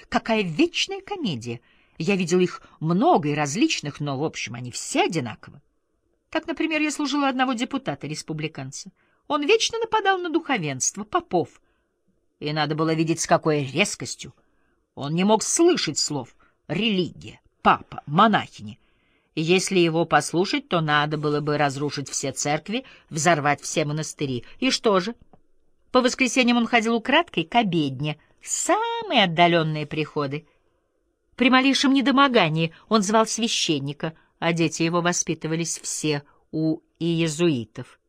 Какая вечная комедия! Я видел их много и различных, но, в общем, они все одинаковы. Так, например, я служила одного депутата-республиканца. Он вечно нападал на духовенство, попов. И надо было видеть, с какой резкостью. Он не мог слышать слов «религия», «папа», «монахини». И если его послушать, то надо было бы разрушить все церкви, взорвать все монастыри. И что же? По воскресеньям он ходил украдкой к обедне, в самые отдаленные приходы. При малейшем недомогании он звал священника, а дети его воспитывались все у иезуитов.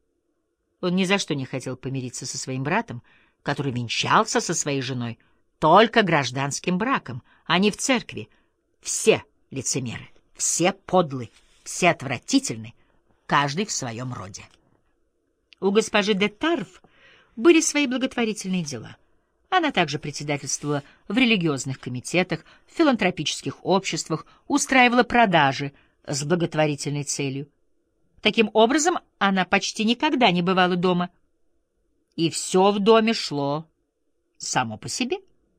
Он ни за что не хотел помириться со своим братом, который венчался со своей женой только гражданским браком, а не в церкви. Все лицемеры, все подлы, все отвратительны, каждый в своем роде. У госпожи де Тарв были свои благотворительные дела. Она также председательствовала в религиозных комитетах, в филантропических обществах, устраивала продажи с благотворительной целью. Таким образом, она почти никогда не бывала дома, и все в доме шло само по себе.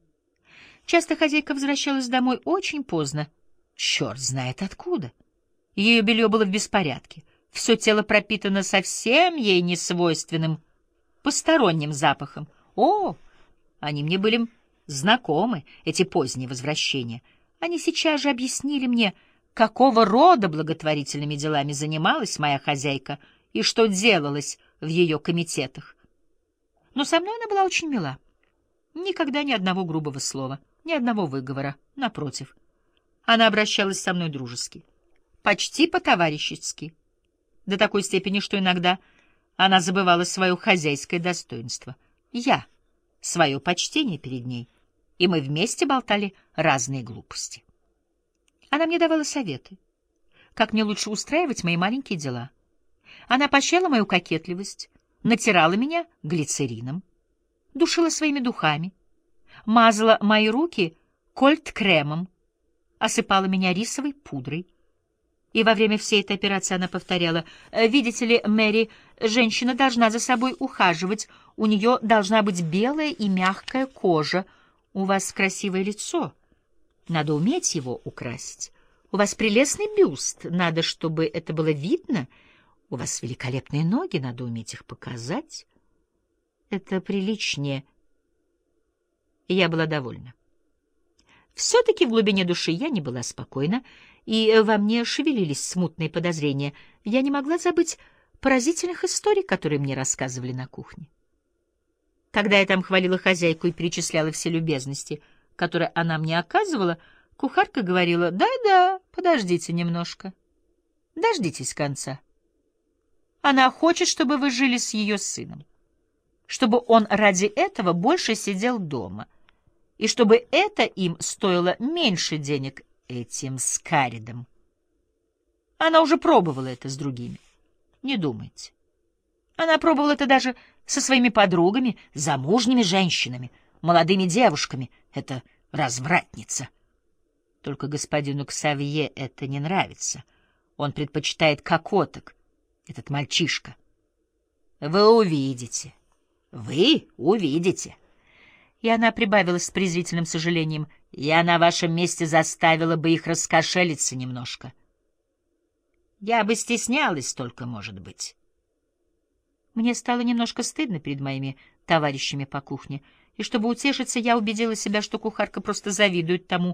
Часто хозяйка возвращалась домой очень поздно, черт знает откуда. Ее белье было в беспорядке, все тело пропитано совсем ей несвойственным посторонним запахом. О, они мне были знакомы, эти поздние возвращения. Они сейчас же объяснили мне, какого рода благотворительными делами занималась моя хозяйка и что делалось в ее комитетах. Но со мной она была очень мила. Никогда ни одного грубого слова, ни одного выговора, напротив. Она обращалась со мной дружески, почти по-товарищески, до такой степени, что иногда она забывала свое хозяйское достоинство. Я — свое почтение перед ней, и мы вместе болтали разные глупости. Она мне давала советы, как мне лучше устраивать мои маленькие дела. Она поощряла мою кокетливость, натирала меня глицерином, душила своими духами, мазала мои руки кольт-кремом, осыпала меня рисовой пудрой. И во время всей этой операции она повторяла: «Видите ли, Мэри, женщина должна за собой ухаживать, у нее должна быть белая и мягкая кожа, у вас красивое лицо». Надо уметь его украсить. У вас прелестный бюст, надо, чтобы это было видно. У вас великолепные ноги, надо уметь их показать. Это приличнее. И я была довольна. Все-таки в глубине души я не была спокойна, и во мне шевелились смутные подозрения. Я не могла забыть поразительных историй, которые мне рассказывали на кухне. Когда я там хвалила хозяйку и перечисляла все любезности, которые она мне оказывала, кухарка говорила: «Да-да, подождите немножко. Дождитесь конца. Она хочет, чтобы вы жили с ее сыном, чтобы он ради этого больше сидел дома, и чтобы это им стоило меньше денег, этим Скаридом. Она уже пробовала это с другими. Не думайте. Она пробовала это даже со своими подругами, замужними женщинами, молодыми девушками. Это развратница. Только господину Ксавье это не нравится. Он предпочитает кокоток, этот мальчишка. Вы увидите. Вы увидите. И она прибавила с презрительным сожалением: я на вашем месте заставила бы их раскошелиться немножко. Я бы стеснялась только, может быть. Мне стало немножко стыдно перед моими товарищами по кухне, и чтобы утешиться, я убедила себя, что кухарка просто завидует тому,